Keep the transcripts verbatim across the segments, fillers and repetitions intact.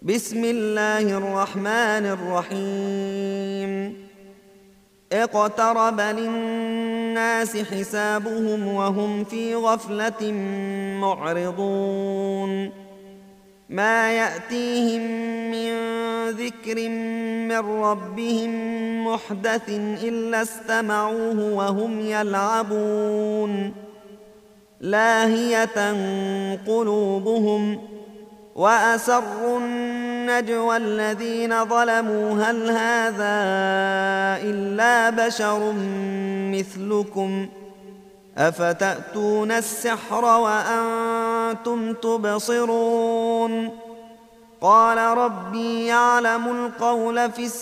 بسم الله الرحمن الرحيم اقترب للناس حسابهم وهم في غفلة معرضون ما يأتيهم من ذكر من ربهم محدث إلا استمعوه وهم يلعبون لاهية قلوبهم وأسروا النجوى الذين ظلموا هل هذا إلا بشر مثلكم أفتأتون السحر وأنتم تبصرون قال ربي يعلم القول في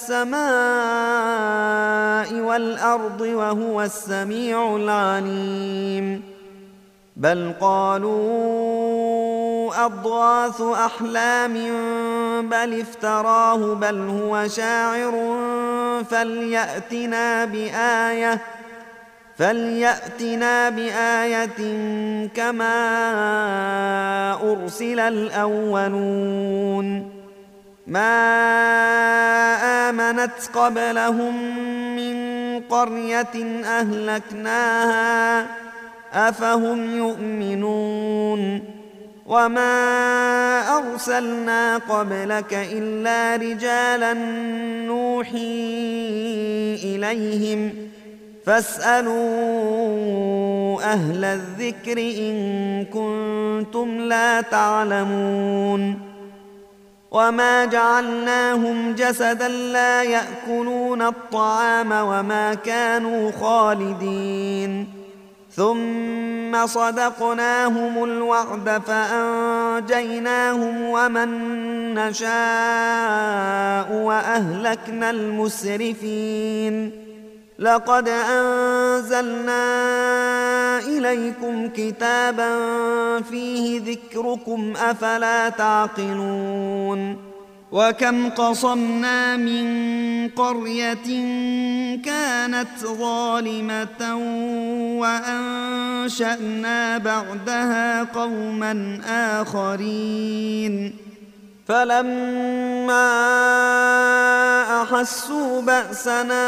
السماء والأرض وهو السميع العليم بل قالوا أضغاث أحلام بل افتراه بل هو شاعر فليأتنا بآية فليأتنا بآية كما أرسل الأولون ما آمنت قبلهم من قرية أهلكناها أفهم يؤمنون وما أرسلنا قبلك إلا رجالا نوحي إليهم فاسألوا أهل الذكر إن كنتم لا تعلمون وما جعلناهم جسدا لا يأكلون الطعام وما كانوا خالدين ثم صدقناهم الوعد فأنجيناهم ومن نشاء وأهلكنا المسرفين لقد أنزلنا إليكم كتابا فيه ذكركم أفلا تعقلون وكم قصمنا من قرية كانت ظالمة وأنشأنا بعدها قوما آخرين فلما أحسوا بأسنا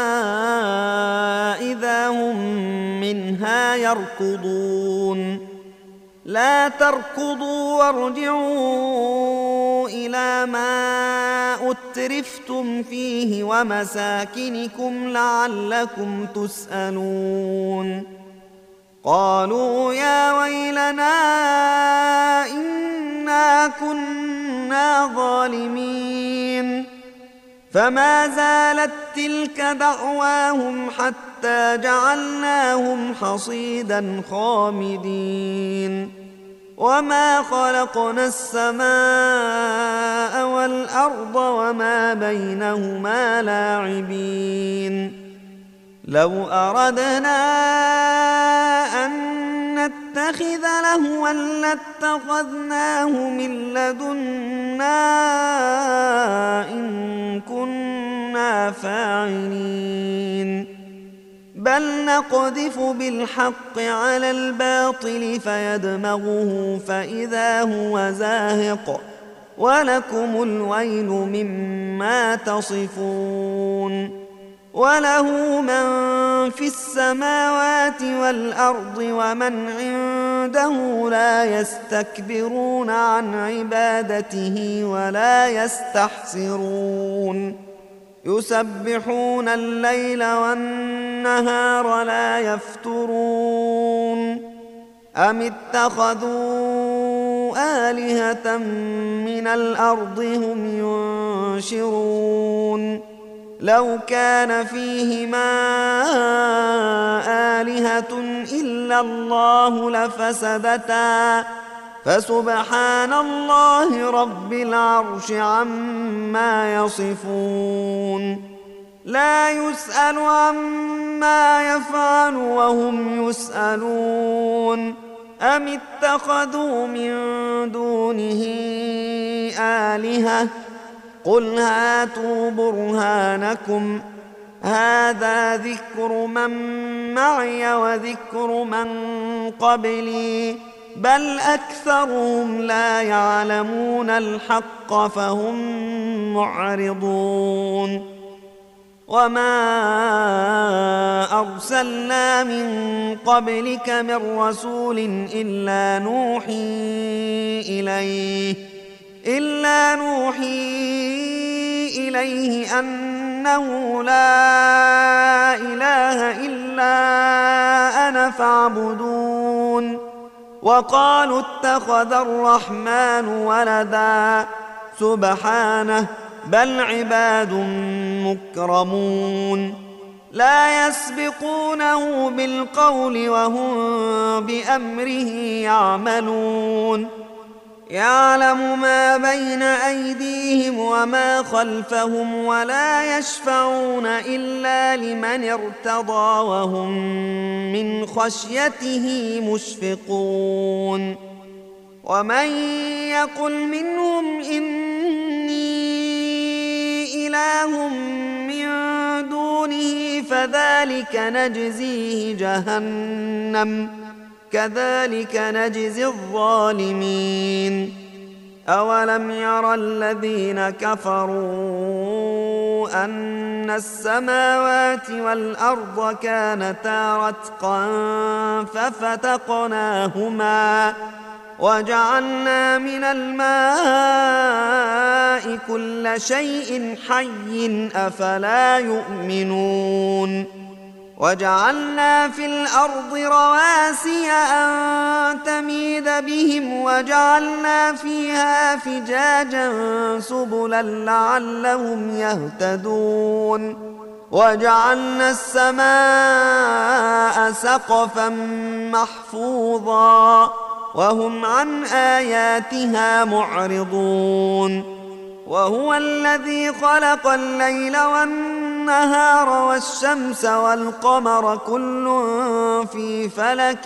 إذا هم منها يركضون لا تركضوا وارجعوا إلى ما أترفتم فيه ومساكنكم لعلكم تسألون قالوا يا ويلنا إنا كنا ظالمين فما زالت تلك دعواهم حتى جعلناهم حصيدا خامدين وما خلقنا السماء والأرض وما بينهما لاعبين لو أردنا أن نتخذ لهوا لاتخذناه من لدنا إن كنا فاعلين بل نقذف بالحق على الباطل فيدمغه فإذا هو زاهق ولكم الويل مما تصفون وله من في السماوات والأرض ومن عنده لا يستكبرون عن عبادته ولا يستحسرون يسبحون الليل والنهار لا يفترون أم اتخذوا آلهة من الأرض هم ينشرون لو كان فيهما آلهة إلا الله لفسدتا فسبحان الله رب العرش عما يصفون لا يسأل عما يفعل وهم يسألون أم اتخذوا من دونه آلهة قل هاتوا برهانكم هذا ذكر من معي وذكر من قبلي بل أكثرهم لا يعلمون الحق فهم معرضون وما أرسلنا من قبلك من رسول إلا نوحي إليه إلا نوحي إليه أنه لا إله إلا أنا فاعبدون وقالوا اتخذ الرحمن ولدا سبحانه بل عباد مكرمون لا يسبقونه بالقول وهم بأمره يعملون يعلم ما بين أيديهم وما خلفهم ولا يشفعون إلا لمن ارتضى وهم من خشيته مشفقون ومن يقل منهم إني إله من دونه فذلك نجزيه جهنم كذلك نجزي الظالمين أولم ير الذين كفروا أن السماوات والأرض كانتا رتقا ففتقناهما وجعلنا من الماء كل شيء حي أفلا يؤمنون وجعلنا في الأرض رواسي أن تميد بهم وجعلنا فيها فجاجا سبلا لعلهم يهتدون وجعلنا السماء سقفا محفوظا وهم عن آياتها معرضون وهو الذي خلق الليل والنهار والشمس والقمر كل في فلك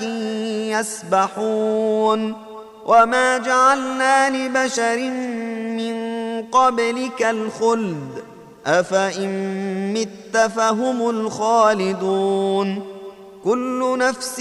يسبحون وما جعلنا لبشر من قبلك الخلد أفإن مت فهم الخالدون كل نفس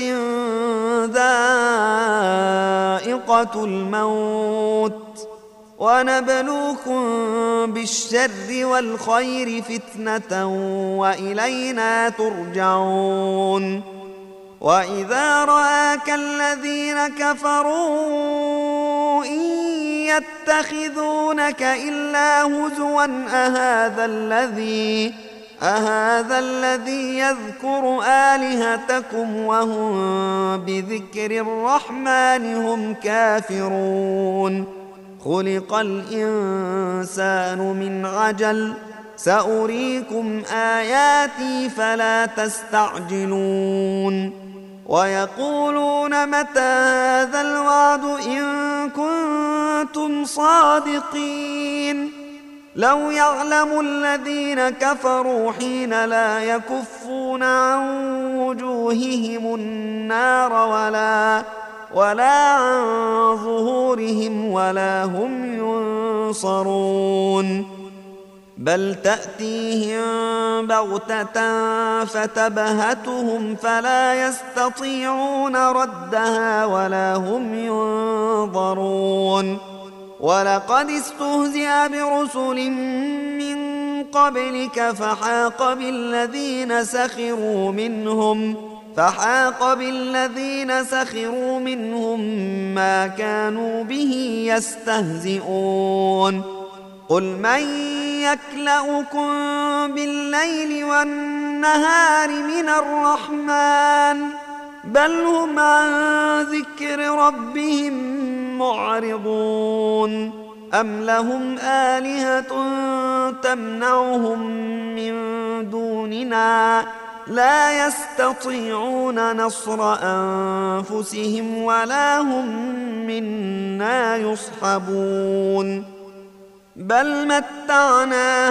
ذائقة الموت ونبلوكم بالشر والخير فتنة وإلينا ترجعون وإذا رآك الذين كفروا إن يتخذونك إلا هزوا أهذا الذي أهذا الذي يذكر آلهتكم وهم بذكر الرحمن هم كافرون خلق الإنسان من عجل سأريكم آياتي فلا تستعجلون ويقولون متى هذا الوعد إن كنتم صادقين لو يعلم الذين كفروا حين لا يكفون عن وجوههم النار ولا ولا عن ظهورهم ولا هم ينصرون بل تأتيهم بغتة فتبهتهم فلا يستطيعون ردها ولا هم ينظرون ولقد استهزئ برسل من قبلك فحاق بالذين سخروا منهم فحاق بالذين سخروا منهم ما كانوا به يستهزئون قل من يكلؤكم بالليل والنهار من الرحمن بل هم عن ذكر ربهم معرضون أم لهم آلهة تمنعهم من دوننا لا يستطيعون نصر أنفسهم ولا هم منا يصحبون بل متعنا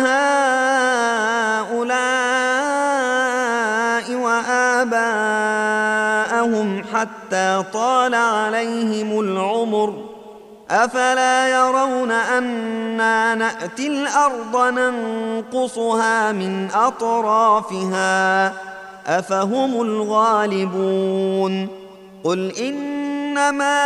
هؤلاء وآباءهم حتى طال عليهم العمر أفلا يرون أنا نأتي الأرض ننقصها من أطرافها أفهم الغالبون قل إن إنما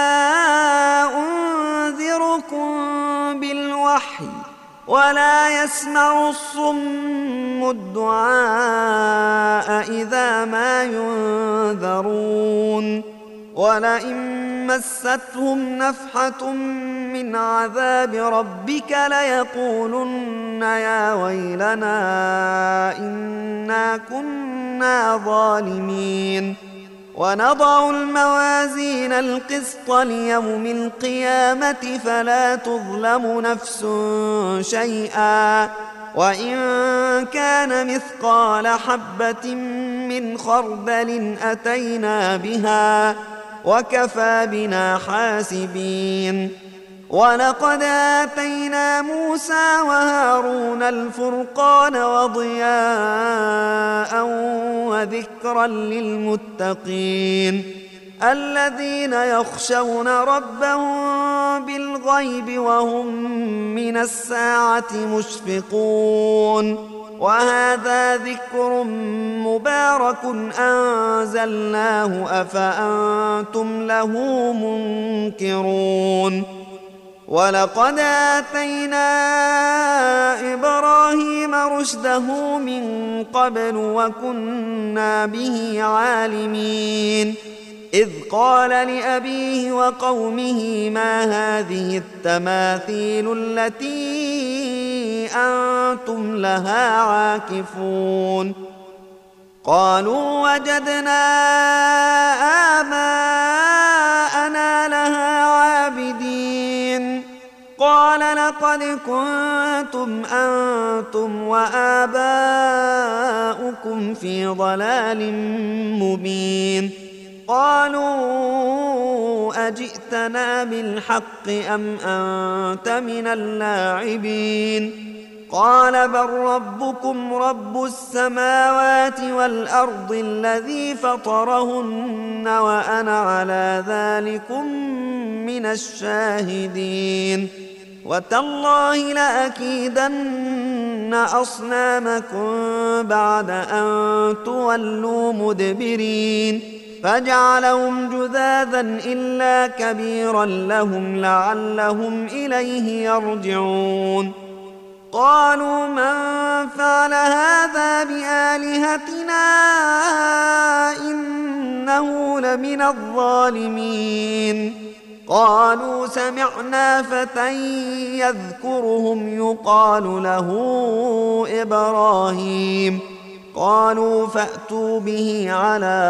أنذركم بالوحي ولا يسمع الصم الدعاء إذا ما ينذرون ولئن مستهم نفحة من عذاب ربك ليقولن يا ويلنا إنا كنا ظالمين ونضع الموازين القسط ليوم القيامة فلا تظلم نفس شيئا وإن كان مثقال حبة من خردل أتينا بها وكفى بنا حاسبين ولقد آتينا موسى وهارون الفرقان وضياء وذكرا للمتقين الذين يخشون ربهم بالغيب وهم من الساعة مشفقون وهذا ذكر مبارك أنزلناه أفأنتم له منكرون ولقد آتينا إبراهيم رشده من قبل وكنا به عالمين إذ قال لأبيه وقومه ما هذه التماثيل التي أنتم لها عاكفون قالوا وجدنا آباءنا لها عابدين قال لقد كنتم أنتم وآباؤكم في ضلال مبين قالوا أجئتنا بالحق أم أنت من اللاعبين قال بل ربكم رب السماوات والأرض الذي فطرهن وأنا على ذلكم من الشاهدين وتالله لأكيدن أصنامكم بعد أن تولوا مدبرين فجعلهم جذاذا إلا كبيرا لهم لعلهم إليه يرجعون قالوا من فعل هذا بآلهتنا إنه لمن الظالمين قالوا سمعنا فتى يذكرهم يقال له إبراهيم قالوا فأتوا به على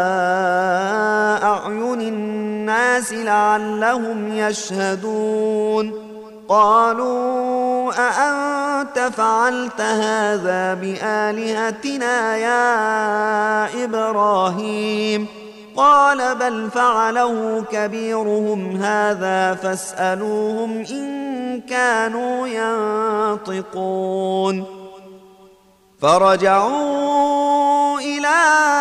أعين الناس لعلهم يشهدون قالوا أأنت فعلت هذا بآلهتنا يا إبراهيم قال بل فعله كبيرهم هذا فاسألوهم إن كانوا ينطقون فرجعوا إلى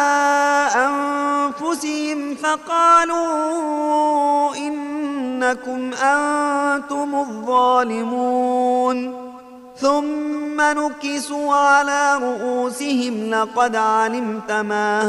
أنفسهم فقالوا إنكم أنتم الظالمون ثم نكسوا على رؤوسهم لقد علمت ما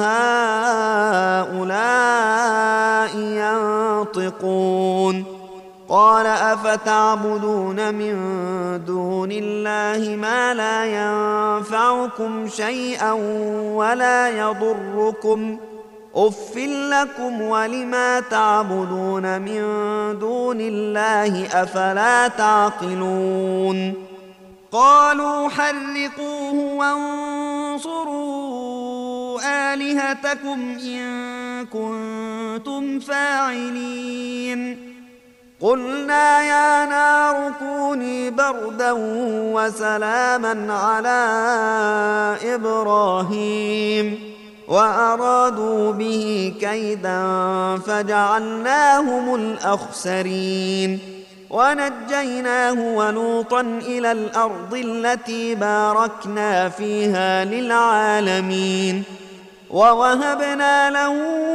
هؤلاء ينطقون قال أفتعبدون من دون الله ما لا ينفعكم شيئا ولا يضركم أف لكم ولما تعبدون من دون الله أفلا تعقلون قالوا حرقوه وانصروا آلهتكم إن كنتم فاعلين قلنا يا نار كوني بردا وسلاما على إبراهيم وأرادوا به كيدا فجعلناهم الأخسرين ونجيناه ولوطا إلى الأرض التي باركنا فيها للعالمين ووهبنا له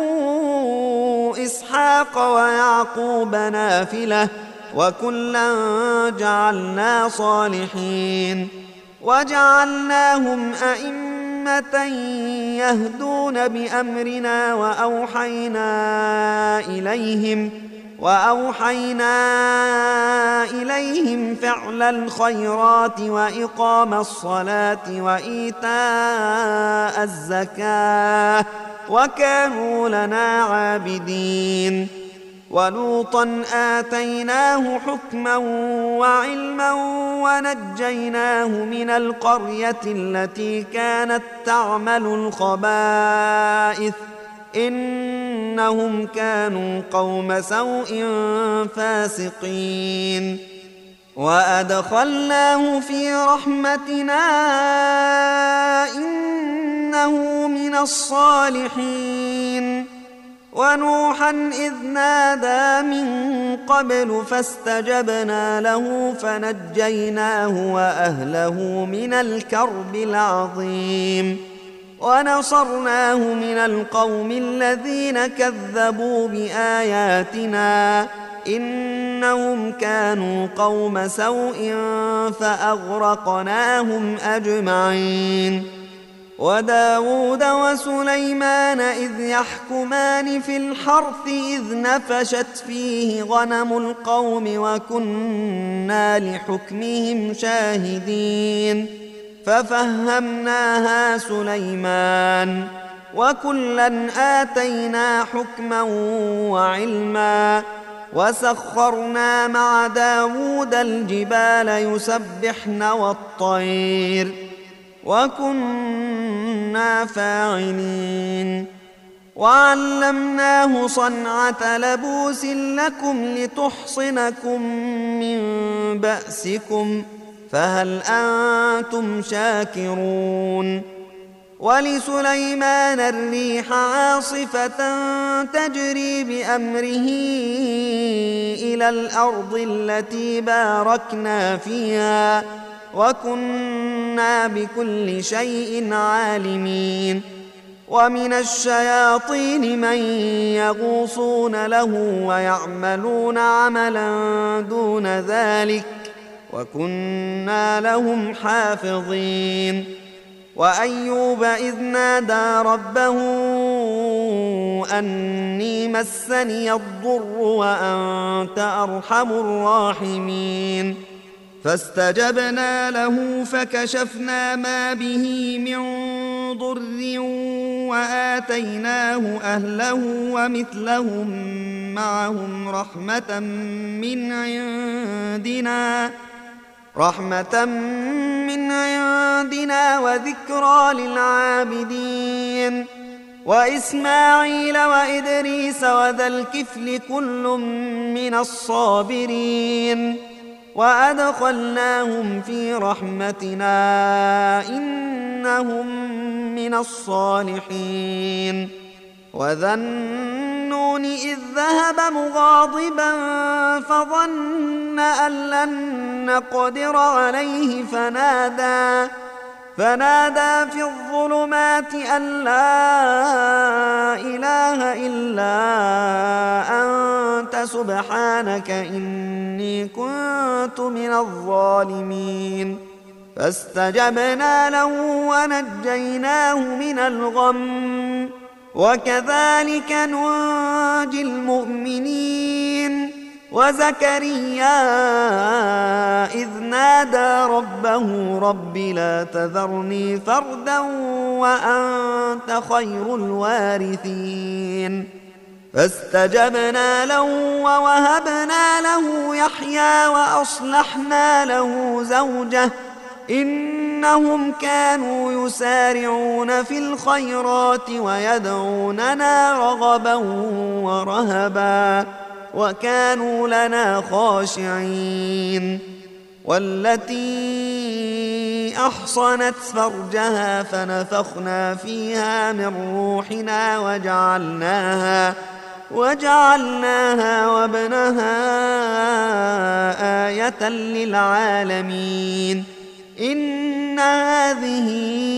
إسحاق ويعقوب نافلة وكلا جعلنا صالحين وجعلناهم أئمة أمة يهدون بأمرنا وأوحينا إليهم وأوحينا إليهم فعل الخيرات وإقام الصلاة وإيتاء الزكاة وكانوا لنا عابدين. ولوطا آتيناه حكما وعلما ونجيناه من القرية التي كانت تعمل الخبائث إنهم كانوا قوم سوء فاسقين. وأدخلناه في رحمتنا إنه من الصالحين. ونوحا إذ نادى من قبل فاستجبنا له فنجيناه وأهله من الكرب العظيم ونصرناه من القوم الذين كذبوا بآياتنا إنهم كانوا قوم سوء فأغرقناهم أجمعين. وداود وسليمان إذ يحكمان في الحرث إذ نفشت فيه غنم القوم وكنا لحكمهم شاهدين ففهمناها سليمان وكلا آتينا حكما وعلما وسخرنا مع داود الجبال يسبحن والطير وكنا فاعلين. وعلمناه صنعة لبوس لكم لتحصنكم من بأسكم فهل أنتم شاكرون. ولسليمان الريح عاصفة تجري بأمره إلى الأرض التي باركنا فيها وكنا بكل شيء عالمين. ومن الشياطين من يغوصون له ويعملون عملا دون ذلك وكنا لهم حافظين. وأيوب إذ نادى ربه أني مسني الضر وأنت أرحم الراحمين فاستجبنا له فكشفنا ما به من ضر وآتيناه أهله ومثلهم معهم رحمة من عندنا رحمة من عندنا وذكرى للعابدين. وإسماعيل وإدريس وذا الكفل كل من الصابرين وأدخلناهم في رحمتنا إنهم من الصالحين. وذا النون إذ ذهب مغاضبا فظن أن لن نقدر عليه فنادى فنادى في الظلمات أن لا إله إلا أنت سبحانك إني كنت من الظالمين. فاستجبنا له ونجيناه من الغم وكذلك ننجي المؤمنين. وزكريا إذ نادى ربه رب لا تذرني فردا وأنت خير الوارثين فاستجبنا له ووهبنا له يحيى وأصلحنا له زوجه إنهم كانوا يسارعون في الخيرات ويدعوننا رغبا ورهبا وكانوا لنا خاشعين. والتي أحصنت فرجها فنفخنا فيها من روحنا وجعلناها وجعلناها وابنها آية للعالمين. إن هذه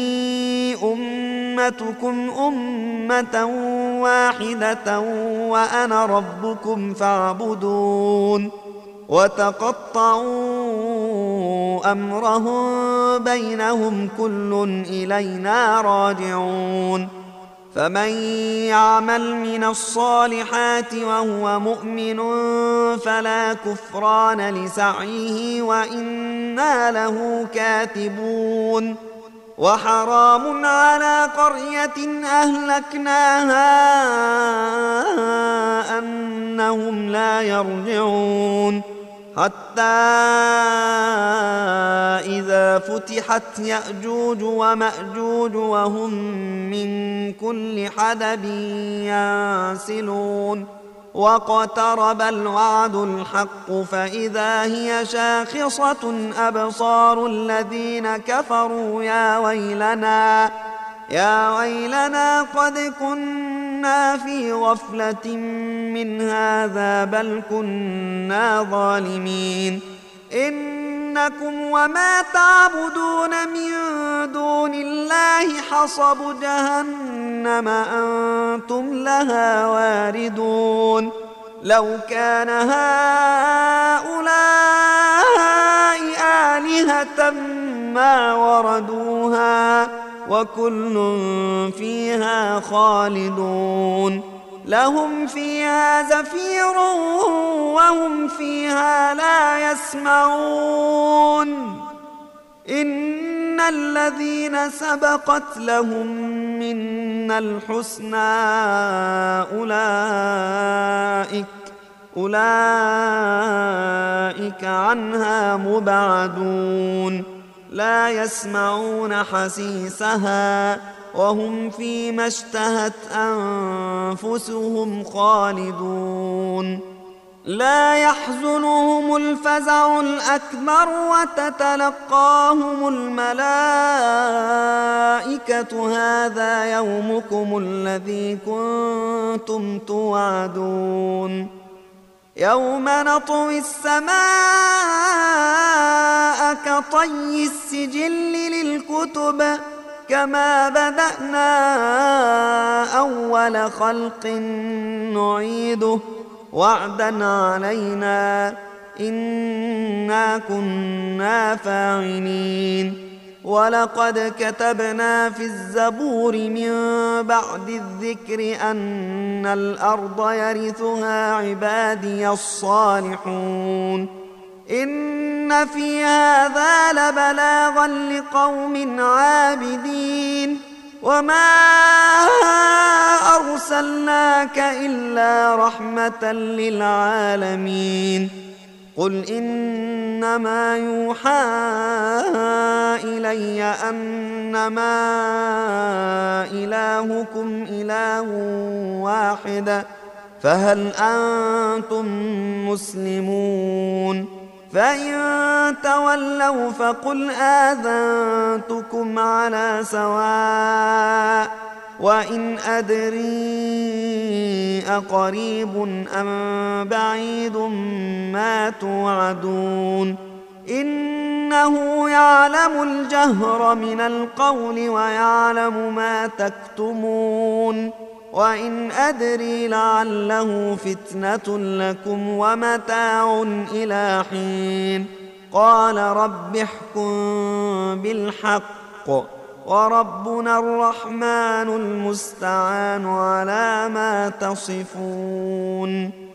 أمتكم أمة واحدة وأنا ربكم فاعبدون. وتقطعوا أمرهم بينهم كل إلينا راجعون فمن يعمل من الصالحات وهو مؤمن فلا كفران لسعيه وإنا له كاتبون وحرام على قرية أهلكناها أنهم لا يرجعون حتى إذا فتحت يأجوج ومأجوج وهم من كل حدب ينسلون واقترب الوعد الحق فإذا هي شاخصة أبصار الذين كفروا يا ويلنا يا ويلنا قد كنا في غفلة من هذا بل كنا ظالمين إنكم وما تعبدون من دون الله حصب جهنم أنتم لها واردون لو كان هؤلاء آلهة ما وردوها وكل فيها خالدون لهم فيها زفير وهم فيها لا يسمعون إن الذين سبقت لهم منا الحسنى أولئك أولئك عنها مبعدون لا يسمعون حسيسها وهم فيما اشتهت أنفسهم خالدون لا يحزنهم الفزع الأكبر وتتلقاهم الملائكة هذا يومكم الذي كنتم توعدون يوم نطوي السماء كطي السجل للكتب كما بدأنا أول خلق نعيده وعدا علينا إنا كنا فاعلين ولقد كتبنا في الزبور من بعد الذكر أن الأرض يرثها عبادي الصالحون إن في هذا لبلاغا لقوم عابدين وما أرسلناك إلا رحمة للعالمين قل إنما يوحى إلي أنما إلهكم إله واحد فهل أنتم مسلمون فإن تولوا فقل آذنتكم على سواء وإن أدري أقريب أم بعيد ما توعدون إنه يعلم الجهر من القول ويعلم ما تكتمون وإن أدري لعله فتنة لكم ومتاع إلى حين قال رب احكم بالحق وربنا الرحمن المستعان على ما تصفون.